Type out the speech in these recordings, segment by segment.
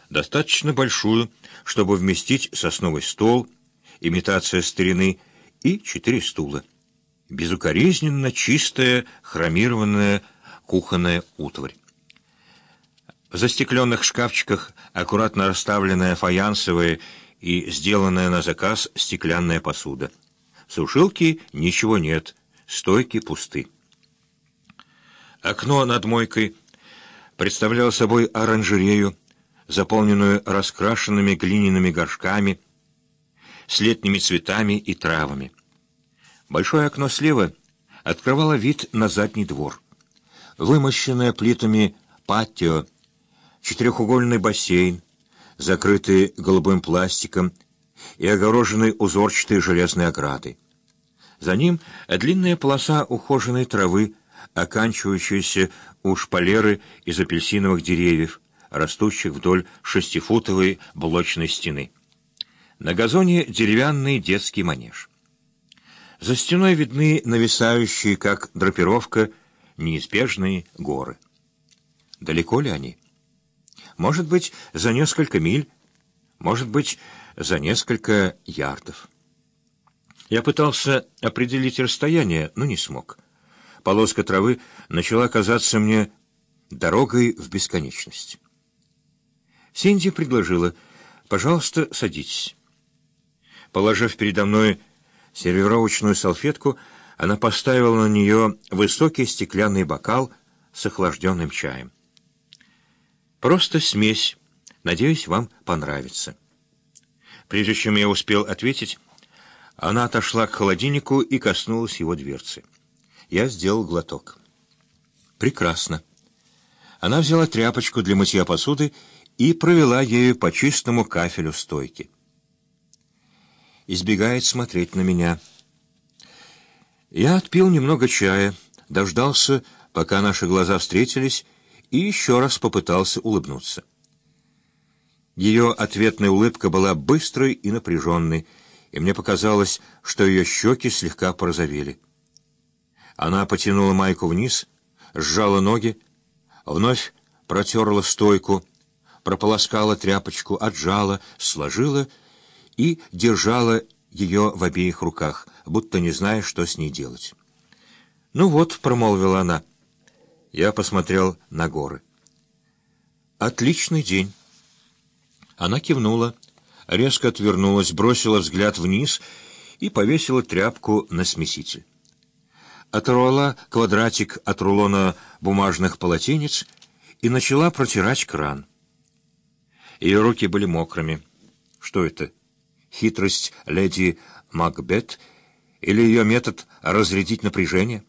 достаточно большую, чтобы вместить сосновый стол, имитация старины и 4 стула. Безукоризненно чистая хромированная кухонная утварь. В застекленных шкафчиках аккуратно расставленная фаянсовая и сделанная на заказ стеклянная посуда. Сушилки ничего нет, стойки пусты. Окно над мойкой представляло собой оранжерею, заполненную раскрашенными глиняными горшками с летними цветами и травами. Большое окно слева открывало вид на задний двор. Вымощенное плитами патио, четырехугольный бассейн, закрытый голубым пластиком и огороженный узорчатой железной оградой. За ним длинная полоса ухоженной травы, оканчивающаяся у шпалеры из апельсиновых деревьев, растущих вдоль 6-футовой блочной стены. На газоне деревянный детский манеж. За стеной видны нависающие, как драпировка, неизбежные горы. Далеко ли они? Может быть, за несколько миль, может быть, за несколько ярдов. Я пытался определить расстояние, но не смог. Полоска травы начала казаться мне дорогой в бесконечность. Синди предложила: «Пожалуйста, садитесь». Положив передо мной сервировочную салфетку, она поставила на нее высокий стеклянный бокал с охлажденным чаем. «Просто смесь. Надеюсь, вам понравится». Прежде чем я успел ответить, она отошла к холодильнику и коснулась его дверцы. Я сделал глоток. «Прекрасно». Она взяла тряпочку для мытья посуды и провела ею по чистому кафелю стойки. Избегает смотреть на меня. Я отпил немного чая, дождался, пока наши глаза встретились, и еще раз попытался улыбнуться. Ее ответная улыбка была быстрой и напряженной, и мне показалось, что ее щеки слегка порозовели. Она потянула майку вниз, сжала ноги, вновь протерла стойку, прополоскала тряпочку, отжала, сложила и держала ее в обеих руках, будто не зная, что с ней делать. «Ну вот», — промолвила она. Я посмотрел на горы. «Отличный день». Она кивнула, резко отвернулась, бросила взгляд вниз и повесила тряпку на смеситель. Оторвала квадратик от рулона бумажных полотенец и начала протирать кран. Ее руки были мокрыми. Что это? Хитрость леди Макбет или ее метод разрядить напряжение?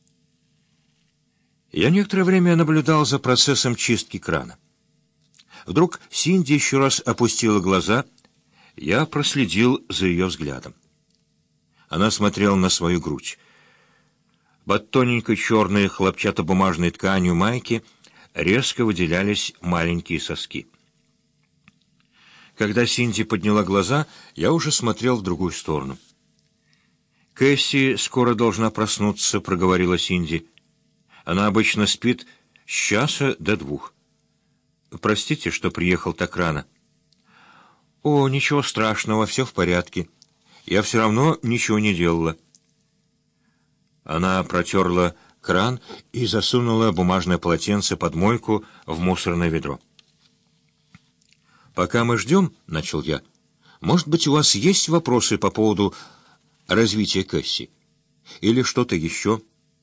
Я некоторое время наблюдал за процессом чистки крана. Вдруг Синди еще раз опустила глаза. Я проследил за ее взглядом. Она смотрела на свою грудь. Под тоненькой черной хлопчатобумажной тканью майки резко выделялись маленькие соски. Когда Синди подняла глаза, я уже смотрел в другую сторону. «Кэсси скоро должна проснуться», — проговорила Синди. «Она обычно спит с 1 до 2. Простите, что приехал так рано». «О, ничего страшного, все в порядке. Я все равно ничего не делала». Она протерла кран и засунула бумажное полотенце под мойку в мусорное ведро. «Пока мы ждем, — начал я, — может быть, у вас есть вопросы по поводу развития Кэсси? Или что-то еще?»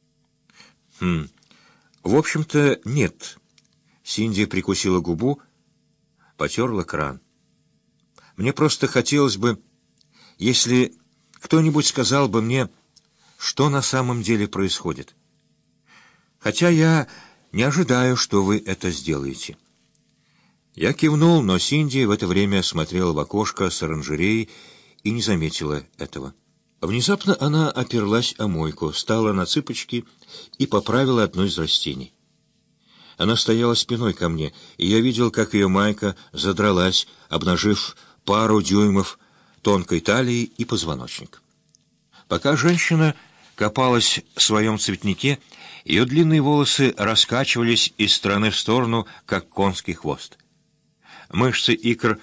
В общем-то, нет». Синди прикусила губу, потерла кран. «Мне просто хотелось бы, если кто-нибудь сказал бы мне, что на самом деле происходит. Хотя я не ожидаю, что вы это сделаете». Я кивнул, но Синди в это время смотрела в окошко с оранжереей и не заметила этого. Внезапно она оперлась о мойку, встала на цыпочки и поправила одно из растений. Она стояла спиной ко мне, и я видел, как ее майка задралась, обнажив пару дюймов тонкой талии и позвоночник. Пока женщина копалась в своем цветнике, ее длинные волосы раскачивались из стороны в сторону, как конский хвост. Мышцы икр